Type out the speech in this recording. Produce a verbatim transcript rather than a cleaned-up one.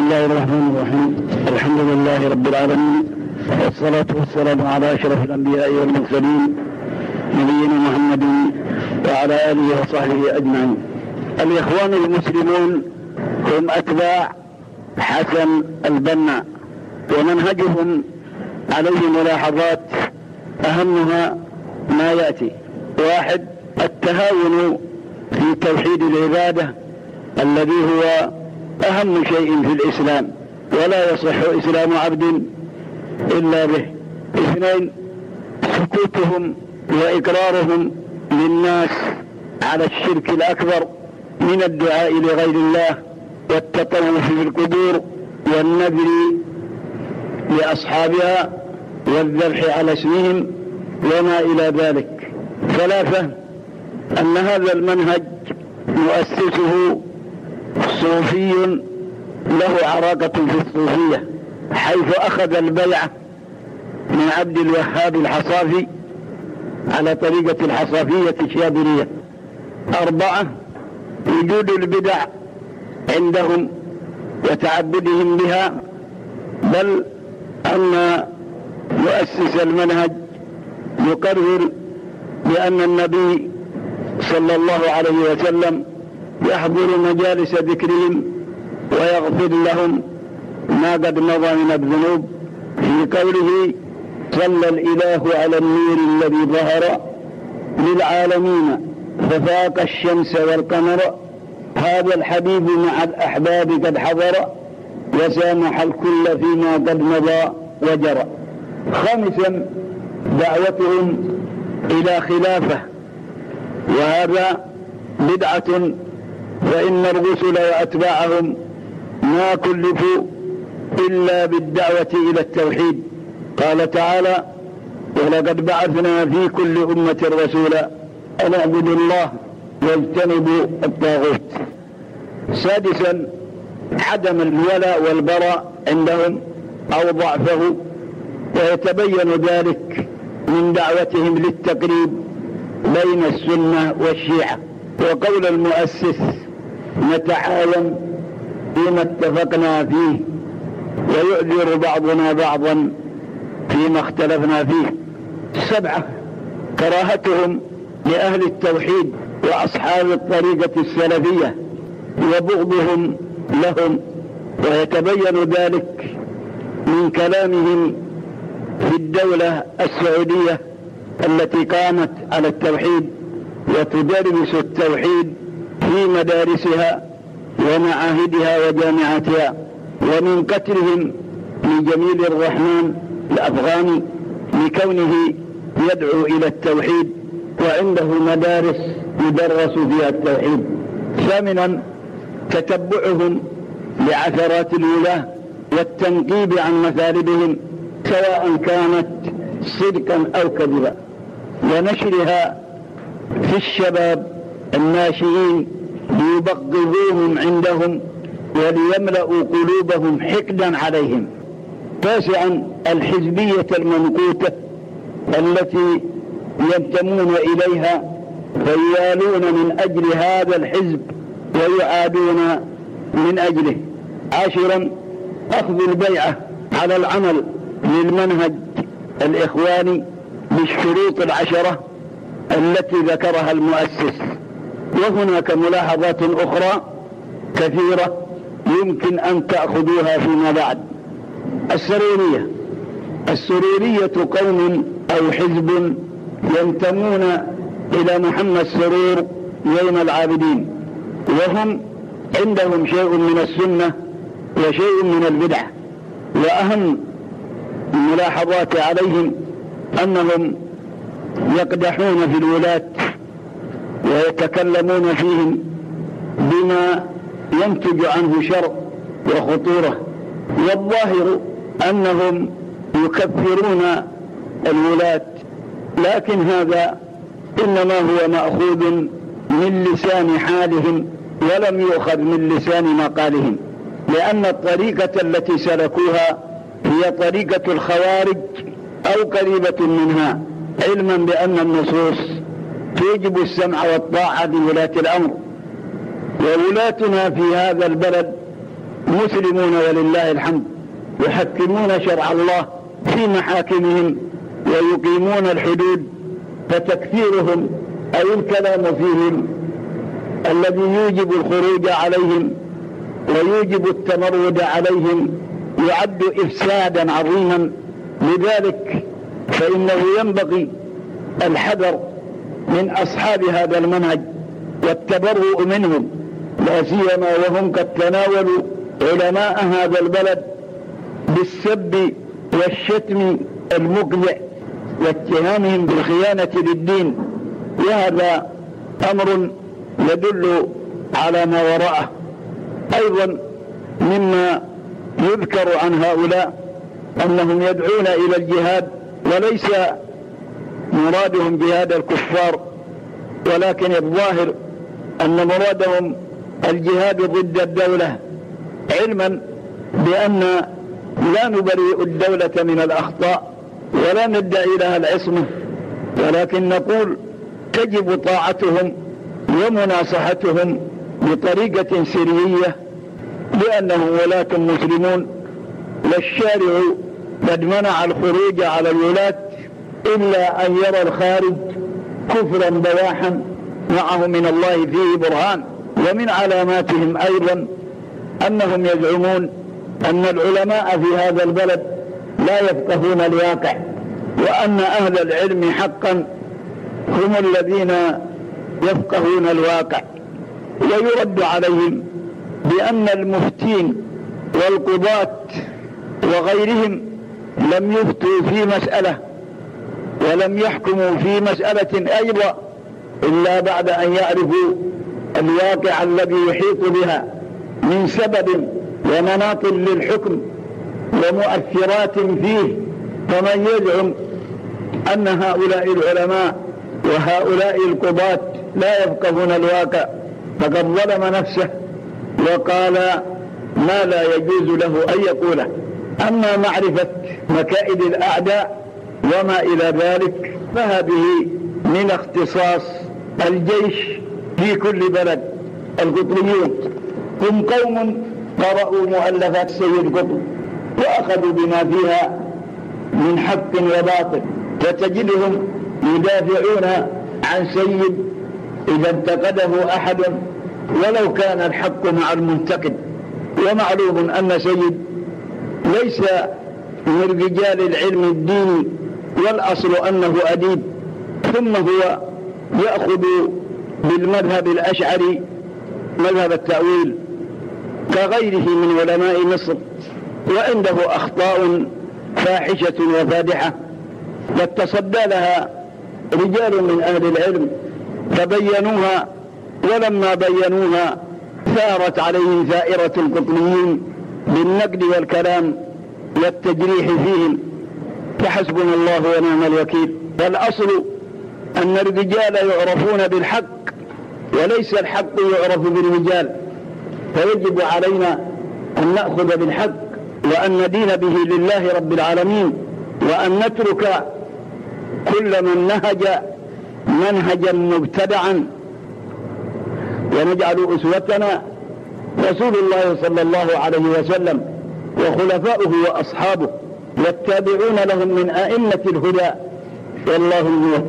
الله الرحمن الرحيم. الحمد لله رب العالمين، والصلاة والسلام على أشرف الأنبياء والمرسلين نبينا محمد وعلى آله وصحبه أجمعين. الإخوان المسلمون هم أتباع حسن البنا، ومنهجهم عليه ملاحظات أهمها ما يأتي: واحد، التهاون في توحيد العبادة الذي هو أهم شيء في الإسلام، ولا يصح إسلام عبد إلا به. اثنين، سكوتهم وإقرارهم للناس على الشرك الأكبر من الدعاء لغير الله والتطوف في القبور والنذر لأصحابها والذبح على اسمهم وما إلى ذلك. ثلاثة، أن هذا المنهج مؤسسه صوفي له عراقة في الصوفية، حيث أخذ البيعة من عبد الوهاب الحصافي على طريقة الحصافية الشاذلية. أربعة، وجود البدع عندهم وتعبدهم بها، بل أن مؤسس المنهج يقرر بأن النبي صلى الله عليه وسلم يحضر مجالس ذكرهم ويغفر لهم ما قد مضى من الذنوب، في قوله: صلى الإله على النور الذي ظهر للعالمين ففاق الشمس والقمر، هذا الحبيب مع الأحباب قد حضر وسامح الكل فيما قد مضى وجرى. خامسا، دعوتهم إلى خلافة، وهذا بدعة، فإن الرسل وأتباعهم ما كلفوا إلا بالدعوة إلى التوحيد. قال تعالى: ولقد بعثنا في كل أمة رسولا أن اعبدوا الله واجتنبوا الطاغوت. سادسا، عدم الولاء والبراء عندهم أو ضعفه، ويتبين ذلك من دعوتهم للتقريب بين السنة والشيعة. وقول المؤسس: نتعاون فيما اتفقنا فيه ويؤذر بعضنا بعضا فيما اختلفنا فيه. سبعة، كراهتهم لأهل التوحيد وأصحاب الطريقة السلفية وبغضهم لهم، ويتبين ذلك من كلامهم في الدولة السعودية التي قامت على التوحيد وتدرس التوحيد في مدارسها ومعاهدها وجامعاتها، ومن قتلهم لجميل الرحمن الأفغاني لكونه يدعو إلى التوحيد وعنده مدارس يدرس فيها التوحيد. ثامنا، تتبعهم لعثرات الولاة والتنقيب عن مثالبهم سواء كانت صدقا أو كذبا، ونشرها في الشباب الناشئين ليبغضوهم عندهم وليملأوا قلوبهم حقدا عليهم. تاسعا، الحزبية المنقوطة التي ينتمون إليها فيوالون من أجل هذا الحزب ويعادون من أجله. عاشرا، أخذ البيعة على العمل للمنهج الإخواني بالشروط العشرة التي ذكرها المؤسس. وهناك ملاحظات أخرى كثيرة يمكن أن تأخذوها فيما بعد. السرورية السرورية قوم أو حزب ينتمون إلى محمد سرور زين العابدين، وهم عندهم شيء من السنة وشيء من البدع. وأهم الملاحظات عليهم أنهم يقدحون في الولاة ويتكلمون فيهم بما ينتج عنه شر وخطورة، والظاهر أنهم يكفرون الولاة، لكن هذا إنما هو مأخوذ من لسان حالهم ولم يؤخذ من لسان مقالهم، لأن الطريقة التي سلكوها هي طريقة الخوارج أو قريبة منها، علما بأن النصوص توجب السمع والطاعة لولاة الأمر. وولاتنا في هذا البلد مسلمون ولله الحمد، يحكمون شرع الله في محاكمهم ويقيمون الحدود، فتكفيرهم أي الكلام فيهم الذي يوجب الخروج عليهم ويوجب التمرد عليهم يعد إفسادا عظيما. لذلك فإنه ينبغي الحذر من أصحاب هذا المنهج والتبرؤ منهم، لا سيما وهم قد تناولوا علماء هذا البلد بالسب والشتم المقذع واتهامهم بالخيانة للدين، وهذا أمر يدل على ما وراءه. أيضا مما يذكر عن هؤلاء أنهم يدعون إلى الجهاد، وليس مرادهم جهاد الكفار، ولكن الظاهر أن مرادهم الجهاد ضد الدولة، علما بأن لا نبرئ الدولة من الأخطاء ولا ندعي لها العصمة، ولكن نقول تجب طاعتهم ومناصحتهم بطريقة سرية، لأنهم ولاة مسلمون، والشارع قد منع الخروج على الولاة إلا أن يرى الخارج كفرا بواحا معه من الله فيه برهان. ومن علاماتهم أيضا أنهم يزعمون أن العلماء في هذا البلد لا يفقهون الواقع، وأن أهل العلم حقا هم الذين يفقهون الواقع. ويرد عليهم بأن المفتين والقضاة وغيرهم لم يفتوا في مسألة ولم يحكموا في مسألة أيضا إلا بعد أن يعرفوا الواقع الذي يحيط بها من سبب ومناط للحكم ومؤثرات فيه. فمن يزعم أن هؤلاء العلماء وهؤلاء القضاة لا يفقهون الواقع فقد ظلم نفسه وقال ما لا يجوز له أن يقوله. أما معرفة مكائد الأعداء وما إلى ذلك فهذه من اختصاص الجيش في كل بلد. القطريون هم قوم قرأوا مؤلفات سيد قطب وأخذوا بما فيها من حق وباطل، فتجدهم يدافعون عن سيد إذا انتقده أحد ولو كان الحق مع المنتقد. ومعلوم أن سيد ليس من رجال العلم الديني، والأصل أنه أديب، ثم هو يأخذ بالمذهب الأشعري مذهب التأويل كغيره من علماء مصر، وعنده أخطاء فاحشة وفادحة قد تصدى لها رجال من أهل العلم فبينوها، ولما بينوها ثارت عليهم ثائرة القطريين بالنقد والكلام والتجريح فيهم، فحسبنا الله ونعم الوكيل. فالأصل أن الرجال يعرفون بالحق وليس الحق يعرف بالرجال، فيجب علينا أن نأخذ بالحق وأن ندين به لله رب العالمين، وأن نترك كل من نهج منهجا مبتدعا، ونجعل أسوتنا رسول الله صلى الله عليه وسلم وخلفاؤه وأصحابه والتابعون لهم من أئمة الهدى. والله الموفق.